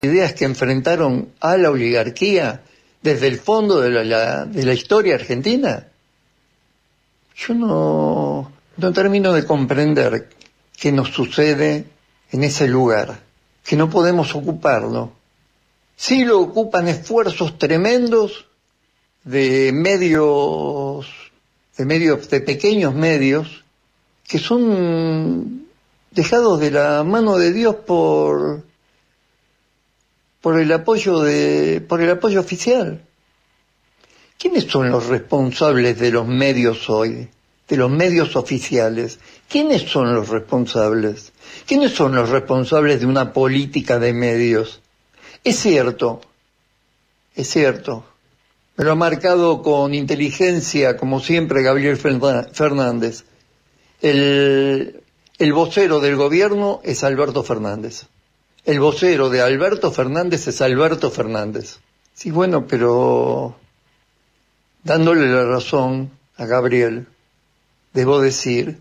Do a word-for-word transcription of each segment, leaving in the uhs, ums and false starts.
ideas que enfrentaron a la oligarquía desde el fondo de la, la, de la historia argentina? Yo no, no termino de comprender qué nos sucede en ese lugar, que no podemos ocuparlo. Sí lo ocupan esfuerzos tremendos de medios, de medios, de pequeños medios, que son dejados de la mano de Dios por, por el apoyo de, por el apoyo oficial. ¿Quiénes son los responsables de los medios hoy? De los medios oficiales. ¿Quiénes son los responsables? ¿Quiénes son los responsables de una política de medios? Es cierto, es cierto. Me lo ha marcado con inteligencia, como siempre, Gabriel Fernández. El, el vocero del gobierno es Alberto Fernández. El vocero de Alberto Fernández es Alberto Fernández. Sí, bueno, pero dándole la razón a Gabriel, debo decir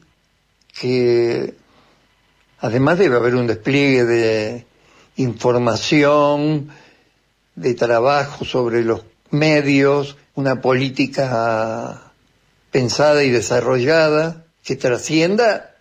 que además debe haber un despliegue de información, de trabajo sobre los medios, una política pensada y desarrollada que trascienda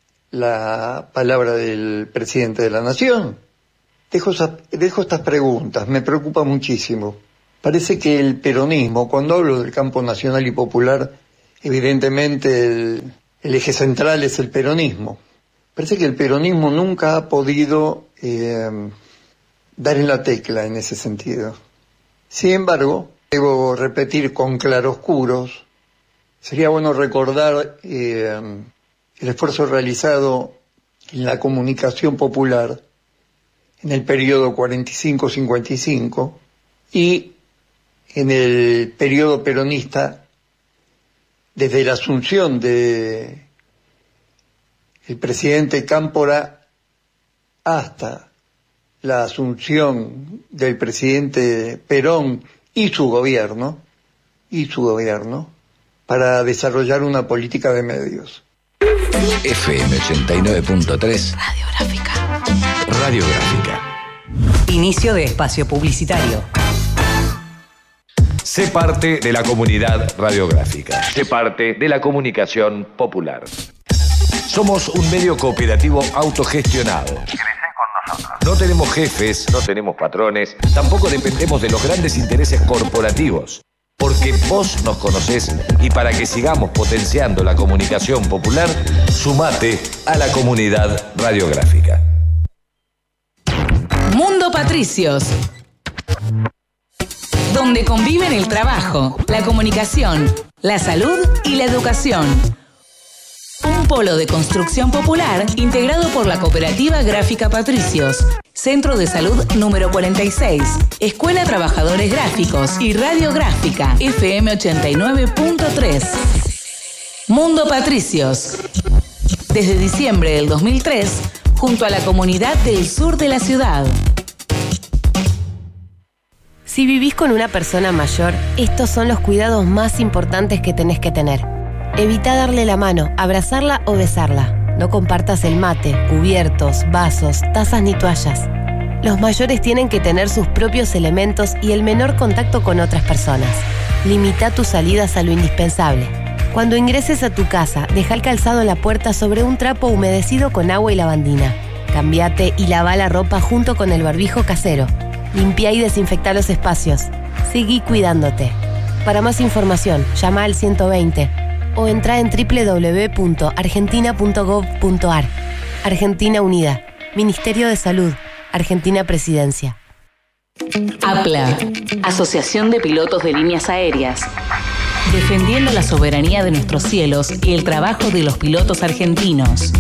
la palabra del presidente de la Nación. Dejo, dejo estas preguntas, me preocupa muchísimo. Parece que el peronismo, cuando hablo del campo nacional y popular, evidentemente el, el eje central es el peronismo. Parece que el peronismo nunca ha podido eh, dar en la tecla en ese sentido. Sin embargo, debo repetir con claroscuros, sería bueno recordar eh, el esfuerzo realizado en la comunicación popular en el periodo cuarenta y cinco cincuenta y cinco y en el periodo peronista, desde la asunción de el presidente Cámpora hasta la asunción del presidente Perón y su gobierno, y su gobierno, para desarrollar una política de medios. F M ochenta y nueve punto tres Radiográfica. Radiográfica. Inicio de espacio publicitario. Sé parte de la comunidad radiográfica. Sé parte de la comunicación popular. Somos un medio cooperativo autogestionado. No tenemos jefes, no tenemos patrones, tampoco dependemos de los grandes intereses corporativos. Porque vos nos conocés y para que sigamos potenciando la comunicación popular, sumate a la comunidad radiográfica. Mundo Patricios, donde conviven el trabajo, la comunicación, la salud y la educación. Un polo de construcción popular integrado por la Cooperativa Gráfica Patricios, Centro de Salud número cuarenta y seis, Escuela Trabajadores Gráficos y Radiográfica F M ochenta y nueve punto tres. Mundo Patricios. Desde diciembre del dos mil tres, junto a la comunidad del sur de la ciudad. Si vivís con una persona mayor, estos son los cuidados más importantes que tenés que tener. Evita darle la mano, abrazarla o besarla. No compartas el mate, cubiertos, vasos, tazas ni toallas. Los mayores tienen que tener sus propios elementos y el menor contacto con otras personas. Limita tus salidas a lo indispensable. Cuando ingreses a tu casa, deja el calzado en la puerta sobre un trapo humedecido con agua y lavandina. Cambiate y lava la ropa junto con el barbijo casero. Limpia y desinfecta los espacios. Seguí cuidándote. Para más información, llama al ciento veinte o entra en doble u doble u doble u punto argentina punto gov punto ar. Argentina Unida. Ministerio de Salud. Argentina Presidencia. APLA, Asociación de Pilotos de Líneas Aéreas. Defendiendo la soberanía de nuestros cielos y el trabajo de los pilotos argentinos.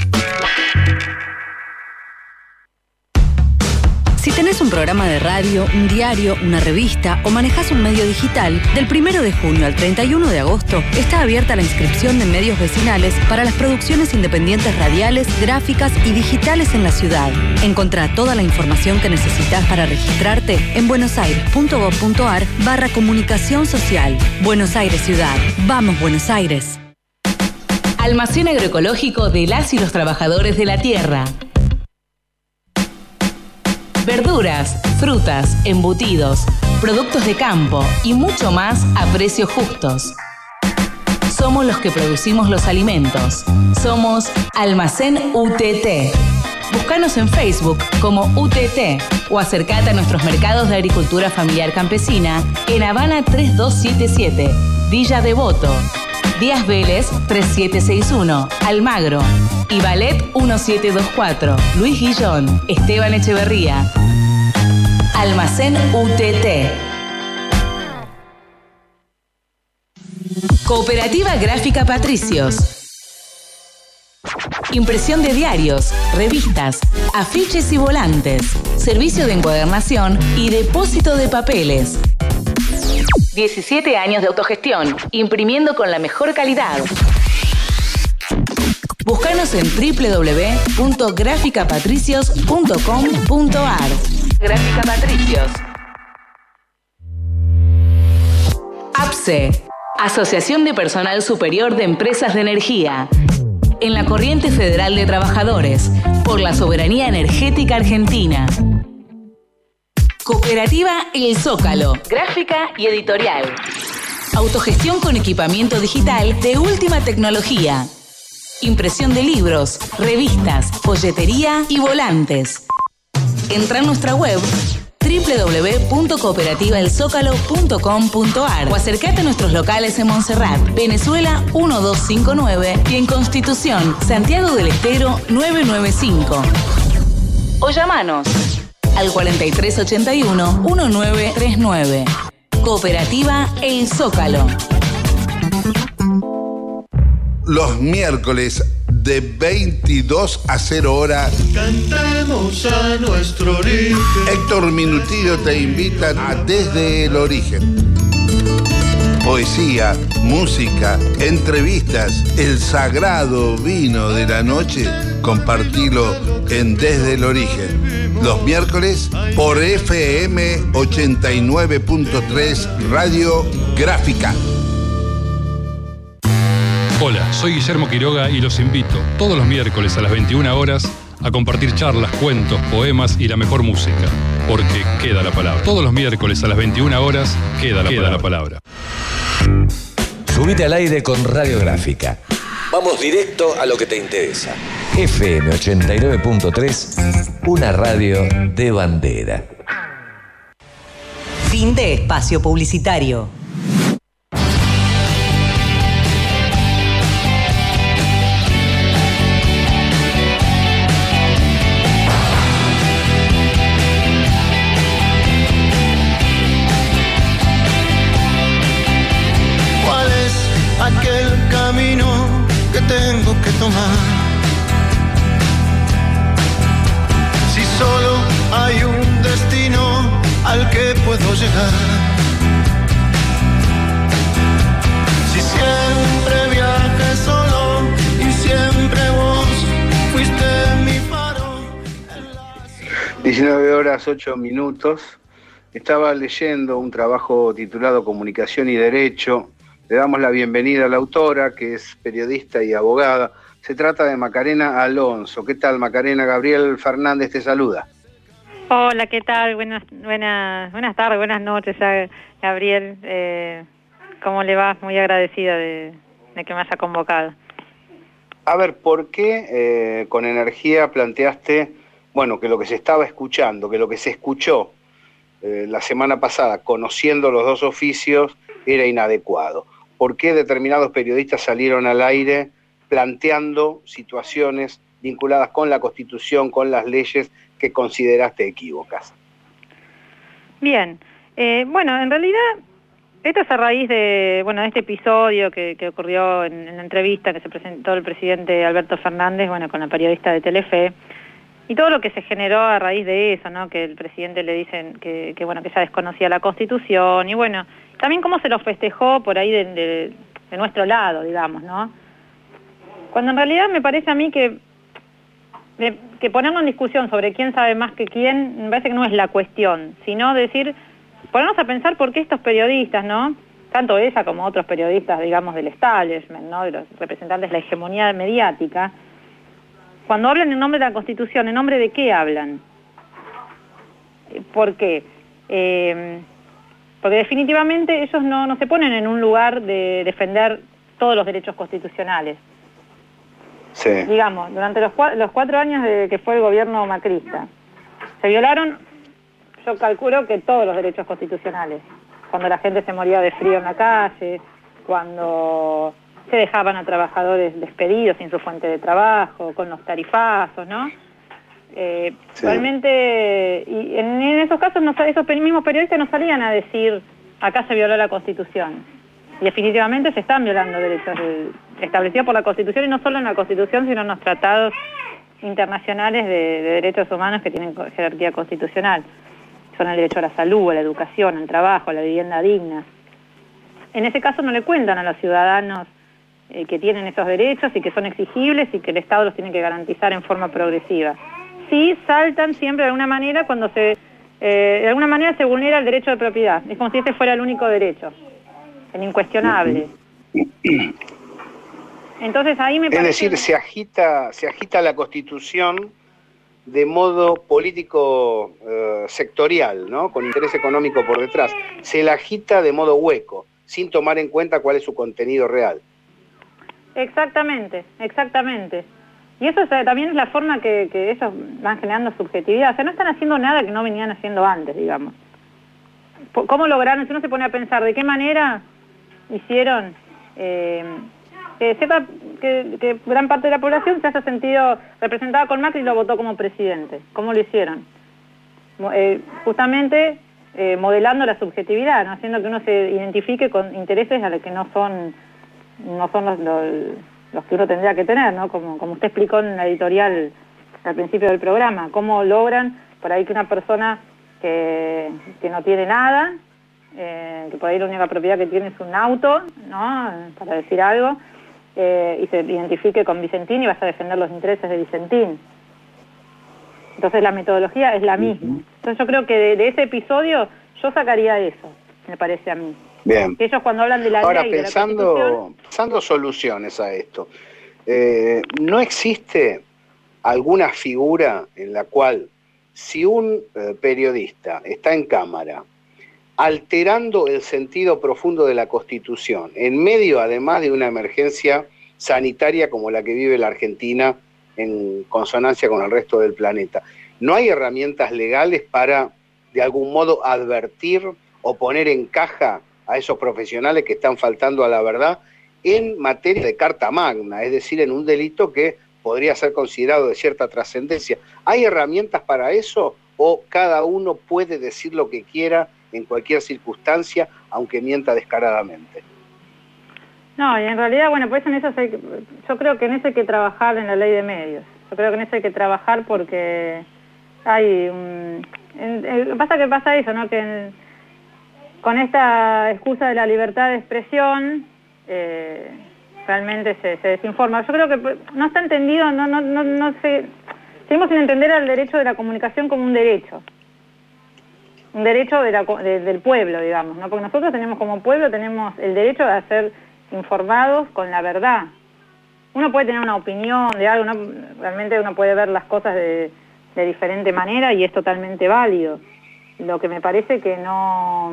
Si tenés un programa de radio, un diario, una revista o manejás un medio digital, del primero de junio al treinta y uno de agosto está abierta la inscripción de medios vecinales para las producciones independientes radiales, gráficas y digitales en la ciudad. Encontrá toda la información que necesitas para registrarte en buenosaires.gov.ar barra comunicación social. Buenos Aires Ciudad. ¡Vamos, Buenos Aires! Almacén agroecológico de las y los trabajadores de la tierra. Verduras, frutas, embutidos, productos de campo y mucho más a precios justos. Somos los que producimos los alimentos. Somos Almacén U T T. Búscanos en Facebook como U T T o acercate a nuestros mercados de agricultura familiar campesina en Habana tres dos siete siete, Villa Devoto, Díaz Vélez tres siete seis uno, Almagro y Ballet uno siete dos cuatro, Luis Guillón, Esteban Echeverría. Almacén U T T. Cooperativa Gráfica Patricios. Impresión de diarios, revistas, afiches y volantes. Servicio de encuadernación y depósito de papeles. diecisiete años de autogestión, imprimiendo con la mejor calidad. Búscanos en doble u doble u doble u punto gráfica patricios punto com punto a r. Gráfica Patricios. A P S E, Asociación de Personal Superior de Empresas de Energía. En la Corriente Federal de Trabajadores, por la soberanía energética argentina. Cooperativa El Zócalo, gráfica y editorial. Autogestión con equipamiento digital de última tecnología. Impresión de libros, revistas, folletería y volantes. Entra en nuestra web doble u doble u doble u punto cooperativa el zócalo punto com punto a r o acercate a nuestros locales en Montserrat, Venezuela uno dos cinco nueve y en Constitución, Santiago del Estero nueve nueve cinco. O llamanos al cuarenta y tres ochenta y uno diecinueve treinta y nueve. Cooperativa El Zócalo. Los miércoles de veintidós a cero hora. Cantemos a nuestro origen. Héctor Minutillo te invita a Desde el Origen. Poesía, música, entrevistas, el sagrado vino de la noche. Compartilo en Desde el Origen. Los miércoles por F M ochenta y nueve punto tres Radio Gráfica. Hola, soy Guillermo Quiroga y los invito todos los miércoles a las veintiuna horas a compartir charlas, cuentos, poemas y la mejor música, porque queda la palabra. Todos los miércoles a las veintiuna horas queda la, queda la palabra. Subite al aire con Radio Gráfica. Vamos directo a lo que te interesa. F M ochenta y nueve punto tres, una radio de bandera. Fin de espacio publicitario. Tengo que tomar. Si solo hay un destino al que puedo llegar. Si siempre viajé solo y siempre vos fuiste mi faro. diecinueve horas ocho minutos. Estaba leyendo un trabajo titulado Comunicación y Derecho. Le damos la bienvenida a la autora, que es periodista y abogada. Se trata de Macarena Alonso. ¿Qué tal, Macarena? Gabriel Fernández te saluda. Hola, ¿qué tal? Buenas buenas, buenas tardes, buenas noches, Gabriel. Eh, ¿Cómo le va? Muy agradecida de, de que me haya convocado. A ver, ¿por qué eh, con energía planteaste, bueno, que lo que se estaba escuchando, que lo que se escuchó eh, la semana pasada, conociendo los dos oficios, era inadecuado? ¿Por qué determinados periodistas salieron al aire planteando situaciones vinculadas con la Constitución, con las leyes que consideraste equívocas? Bien, eh, bueno, en realidad esto es a raíz de, bueno, de este episodio que, que ocurrió en, en la entrevista que se presentó el presidente Alberto Fernández, bueno, con la periodista de Telefe, y todo lo que se generó a raíz de eso, ¿no? Que el presidente le dicen que, que bueno, que ya desconocía la Constitución, y bueno, también cómo se lo festejó por ahí de, de, de nuestro lado, digamos, ¿no? Cuando en realidad me parece a mí que, de, que ponernos en discusión sobre quién sabe más que quién, me parece que no es la cuestión, sino decir, ponernos a pensar por qué estos periodistas, ¿no? Tanto ella como otros periodistas, digamos, del establishment, ¿no? De los representantes de la hegemonía mediática, cuando hablan en nombre de la Constitución, ¿en nombre de qué hablan? ¿Por qué? Eh, porque definitivamente ellos no, no se ponen en un lugar de defender todos los derechos constitucionales. Sí. Digamos, durante los, los cuatro años de que fue el gobierno macrista, se violaron, yo calculo que todos los derechos constitucionales. Cuando la gente se moría de frío en la calle, cuando se dejaban a trabajadores despedidos sin su fuente de trabajo, con los tarifazos, ¿no? Eh, sí. Realmente, y en, en esos casos no, esos mismos periodistas no salían a decir acá se violó la Constitución. Y definitivamente se están violando derechos de, establecidos por la Constitución, y no solo en la Constitución, sino en los tratados internacionales de, de derechos humanos que tienen jerarquía constitucional. Son el derecho a la salud, a la educación, al trabajo, a la vivienda digna. En ese caso no le cuentan a los ciudadanos eh, que tienen esos derechos y que son exigibles y que el Estado los tiene que garantizar en forma progresiva. Sí saltan siempre de alguna manera cuando se, eh, de alguna manera se vulnera el derecho de propiedad. Es como si ese fuera el único derecho, el incuestionable. Entonces ahí me parece... Es decir, se agita, se agita la Constitución de modo político eh, sectorial, ¿no? Con interés económico por detrás. Se la agita de modo hueco, sin tomar en cuenta cuál es su contenido real. Exactamente, exactamente. Y eso es, también es la forma que, que ellos van generando subjetividad. O sea, no están haciendo nada que no venían haciendo antes, digamos. ¿Cómo lograron? Si uno se pone a pensar de qué manera hicieron eh, que sepa que, que gran parte de la población se haya sentido representada con Macri y lo votó como presidente. ¿Cómo lo hicieron? Eh, justamente eh, modelando la subjetividad, ¿no? Haciendo que uno se identifique con intereses a los que no son, no son los, los, los que uno tendría que tener, ¿no? Como, como usted explicó en la editorial al principio del programa. ¿Cómo logran por ahí que una persona que, que no tiene nada, eh, que por ahí la única propiedad que tiene es un auto, ¿no? Para decir algo, eh, y se identifique con Vicentín y vaya a defender los intereses de Vicentín? Entonces la metodología es la misma. Entonces yo creo que de, de ese episodio yo sacaría eso, me parece a mí. Bien. Que ellos cuando hablan de la Ahora, ley pensando, de la Constitución... pensando soluciones a esto, eh, ¿no existe alguna figura en la cual si un eh, periodista está en cámara alterando el sentido profundo de la Constitución, en medio además de una emergencia sanitaria como la que vive la Argentina en consonancia con el resto del planeta, no hay herramientas legales para de algún modo advertir o poner en caja a esos profesionales que están faltando a la verdad en materia de carta magna, es decir, en un delito que podría ser considerado de cierta trascendencia? ¿Hay herramientas para eso o cada uno puede decir lo que quiera en cualquier circunstancia, aunque mienta descaradamente? No, y en realidad, bueno, pues en eso hay que, yo creo que en eso hay que trabajar en la ley de medios. Yo creo que en eso hay que trabajar porque hay un... En, en, pasa que pasa eso, ¿no? Que en, con esta excusa de la libertad de expresión eh, realmente se, se desinforma. Yo creo que no está entendido, no, no, no, no se... Seguimos sin entender el derecho de la comunicación como un derecho. Un derecho de la, de, del pueblo, digamos, ¿no? Porque nosotros tenemos como pueblo, tenemos el derecho a ser informados con la verdad. Uno puede tener una opinión de algo, ¿no? Realmente uno puede ver las cosas de, de diferente manera y es totalmente válido. Lo que me parece que no,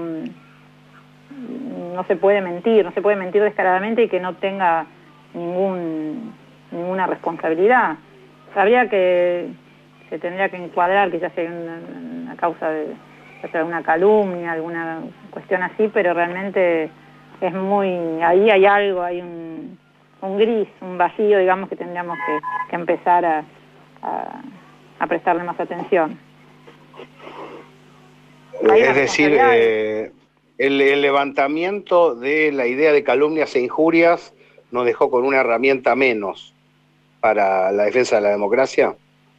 no se puede mentir, no se puede mentir descaradamente y que no tenga ningún, ninguna responsabilidad. Habría que, se tendría que encuadrar quizás hay una, una causa de, de alguna calumnia, alguna cuestión así, pero realmente es muy, ahí hay algo, hay un, un gris, un vacío, digamos, que tendríamos que, que empezar a, a, a prestarle más atención. Es decir, eh, el, el levantamiento de la idea de calumnias e injurias nos dejó con una herramienta menos para la defensa de la democracia.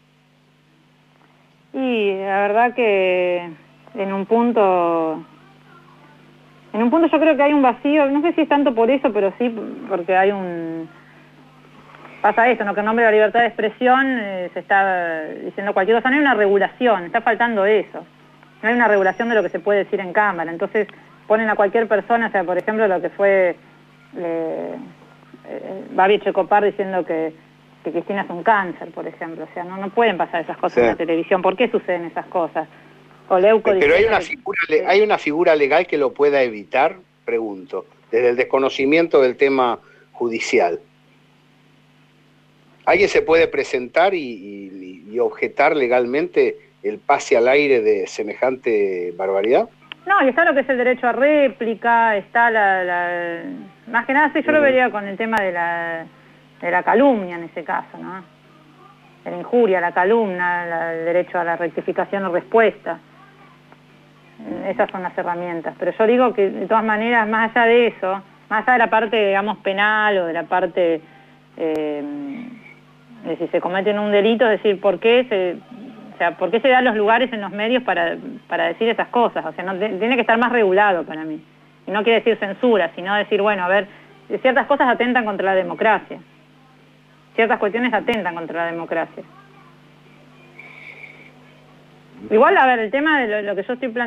Y la verdad que en un punto... En un punto yo creo que hay un vacío, no sé si es tanto por eso, pero sí porque hay un... Pasa eso, ¿no? Que en nombre de la libertad de expresión eh, se está diciendo cualquier cosa, no hay una regulación, está faltando eso. No hay una regulación de lo que se puede decir en cámara, entonces ponen a cualquier persona, o sea, por ejemplo, lo que fue eh, eh, Babi Echecopar diciendo que, que Cristina es un cáncer, por ejemplo, o sea, no, no pueden pasar esas cosas sí. en la televisión. ¿Por qué suceden esas cosas? O Leuco Pero hay una, que... figura, ¿hay una figura legal que lo pueda evitar? Pregunto, desde el desconocimiento del tema judicial. ¿Alguien se puede presentar y, y, y objetar legalmente el pase al aire de semejante barbaridad? No, y está lo que es el derecho a réplica, está la... la... Más que nada, sí, yo lo vería con el tema de la, de la calumnia en ese caso, ¿no? La injuria, la calumnia, la, el derecho a la rectificación o respuesta. Esas son las herramientas. Pero yo digo que, de todas maneras, más allá de eso, más allá de la parte, digamos, penal o de la parte... Eh, de si se cometen un delito, es decir, ¿por qué se... O sea, ¿por qué se dan los lugares en los medios para, para decir esas cosas? O sea, no, tiene que estar más regulado para mí. Y no quiere decir censura, sino decir, bueno, a ver, ciertas cosas atentan contra la democracia. Ciertas cuestiones atentan contra la democracia. Igual, a ver, el tema de lo, lo que yo estoy planteando...